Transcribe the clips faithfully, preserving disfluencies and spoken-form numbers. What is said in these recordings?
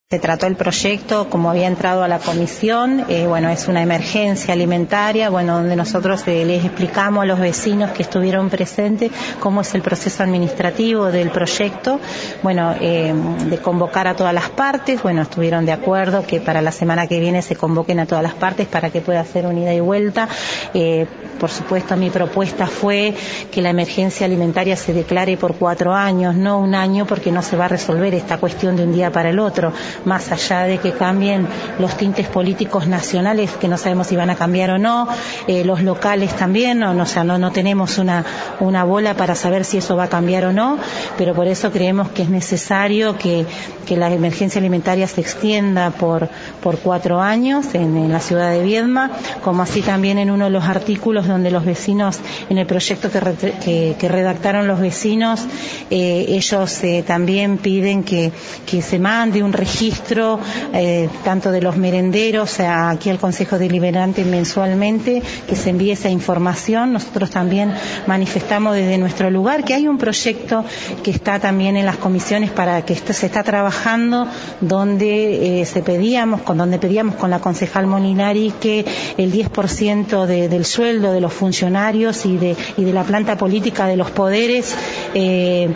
Se trató el proyecto como había entrado a la comisión, eh, bueno, es una emergencia alimentaria, bueno, donde nosotros eh, les explicamos a los vecinos que estuvieron presentes cómo es el proceso administrativo del proyecto, bueno, eh, de convocar a todas las partes, bueno, estuvieron de acuerdo que para la semana que viene se convoquen a todas las partes para que pueda hacer un ida y vuelta. Eh, por supuesto, mi propuesta fue que la emergencia alimentaria se declare por cuatro años, no un año, porque no se va a resolver esta cuestión de un día para el otro. Más allá de que cambien los tintes políticos nacionales, que no sabemos si van a cambiar o no, eh, los locales también, no, no, o sea, no, no tenemos una, una bola para saber si eso va a cambiar o no, pero por eso creemos que es necesario que, que la emergencia alimentaria se extienda por, por cuatro años en, en la ciudad de Viedma, como así también en uno de los artículos donde los vecinos, en el proyecto que, re, que, que redactaron los vecinos, eh, ellos eh, también piden que, que se mande un registro Eh, tanto de los merenderos, o sea, aquí al Consejo Deliberante mensualmente, que se envíe esa información. Nosotros también manifestamos desde nuestro lugar que hay un proyecto que está también en las comisiones para que esto se está trabajando, donde eh, se pedíamos, con donde pedíamos con la concejal Molinari que el diez por ciento de, del sueldo de los funcionarios y de, y de la planta política de los poderes eh,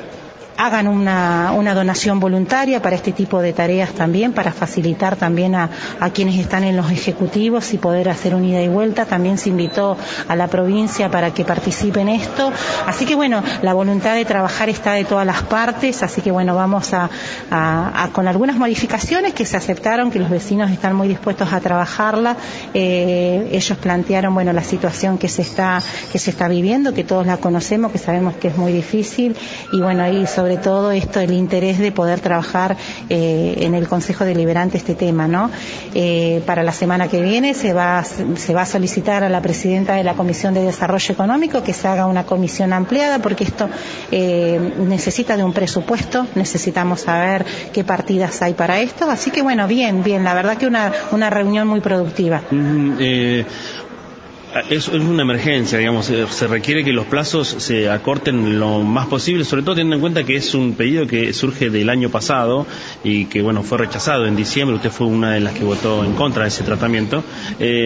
hagan una, una donación voluntaria para este tipo de tareas también, para facilitar también a, a quienes están en los ejecutivos y poder hacer un ida y vuelta. También se invitó a la provincia para que participe en esto. Así que bueno, la voluntad de trabajar está de todas las partes, así que bueno, vamos a, a, a con algunas modificaciones que se aceptaron, que los vecinos están muy dispuestos a trabajarla. Eh, ellos plantearon, bueno, la situación que se está, que se está viviendo, que todos la conocemos, que sabemos que es muy difícil, y bueno, ahí sobre todo esto, el interés de poder trabajar eh, en el Consejo Deliberante este tema, ¿no? Eh, para la semana que viene se va, se va a solicitar a la presidenta de la Comisión de Desarrollo Económico que se haga una comisión ampliada, porque esto eh, necesita de un presupuesto, necesitamos saber qué partidas hay para esto, así que bueno, bien, bien, la verdad que una, una reunión muy productiva. Mm, eh... Es, es una emergencia, digamos, se requiere que los plazos se acorten lo más posible, sobre todo teniendo en cuenta que es un pedido que surge del año pasado y que, bueno, fue rechazado en diciembre. Usted fue una de las que votó en contra de ese tratamiento, eh,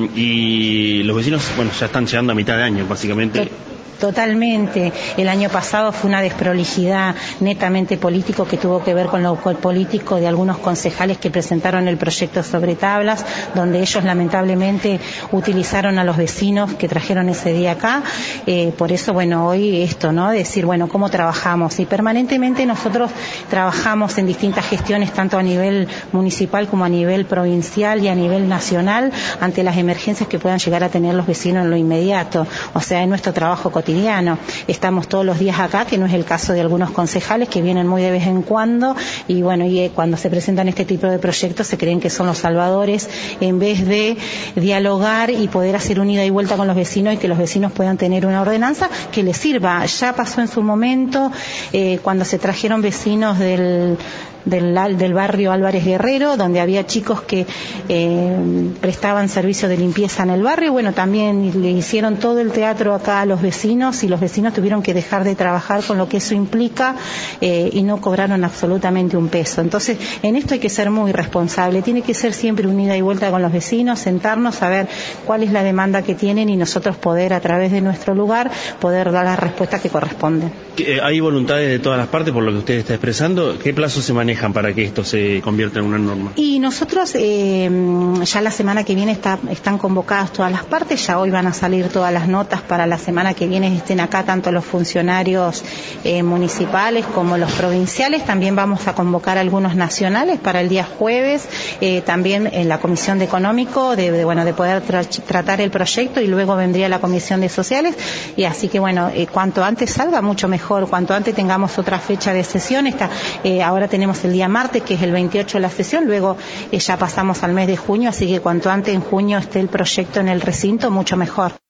y los vecinos, bueno, ya están llegando a mitad de año, básicamente. Totalmente. El año pasado fue una desprolijidad netamente político que tuvo que ver con lo político de algunos concejales que presentaron el proyecto sobre tablas, donde ellos lamentablemente utilizaron a los vecinos que trajeron ese día acá. Eh, por eso, bueno, hoy esto, ¿no? Decir, bueno, ¿cómo trabajamos? Y permanentemente nosotros trabajamos en distintas gestiones, tanto a nivel municipal como a nivel provincial y a nivel nacional, ante las emergencias que puedan llegar a tener los vecinos en lo inmediato. O sea, en nuestro trabajo cotidiano. Estamos todos los días acá, que no es el caso de algunos concejales que vienen muy de vez en cuando, y bueno, y cuando se presentan este tipo de proyectos se creen que son los salvadores, en vez de dialogar y poder hacer un ida y vuelta con los vecinos y que los vecinos puedan tener una ordenanza que les sirva. Ya pasó en su momento, eh, cuando se trajeron vecinos del Del, del barrio Álvarez Guerrero, donde había chicos que eh, prestaban servicio de limpieza en el barrio. Bueno, también le hicieron todo el teatro acá a los vecinos y los vecinos tuvieron que dejar de trabajar con lo que eso implica, eh, y no cobraron absolutamente un peso. Entonces, en esto hay que ser muy responsable, tiene que ser siempre un ida y vuelta con los vecinos, sentarnos a ver cuál es la demanda que tienen y nosotros poder, a través de nuestro lugar, poder dar las respuestas que corresponden. ¿Hay voluntades de todas las partes por lo que usted está expresando? ¿Qué plazo se maneja para que esto se convierta en una norma? Y nosotros eh, ya la semana que viene está, están convocadas todas las partes, ya hoy van a salir todas las notas para la semana que viene, estén acá tanto los funcionarios eh, municipales como los provinciales. También vamos a convocar algunos nacionales para el día jueves, eh, también en la Comisión de Económico, de, de, bueno, de poder tra tratar el proyecto, y luego vendría la Comisión de Sociales, y así que bueno, eh, cuanto antes salga mucho mejor, cuanto antes tengamos otra fecha de sesión. Esta, eh, ahora tenemos el día martes, que es el veintiocho la sesión, luego eh, ya pasamos al mes de junio, así que cuanto antes en junio esté el proyecto en el recinto, mucho mejor.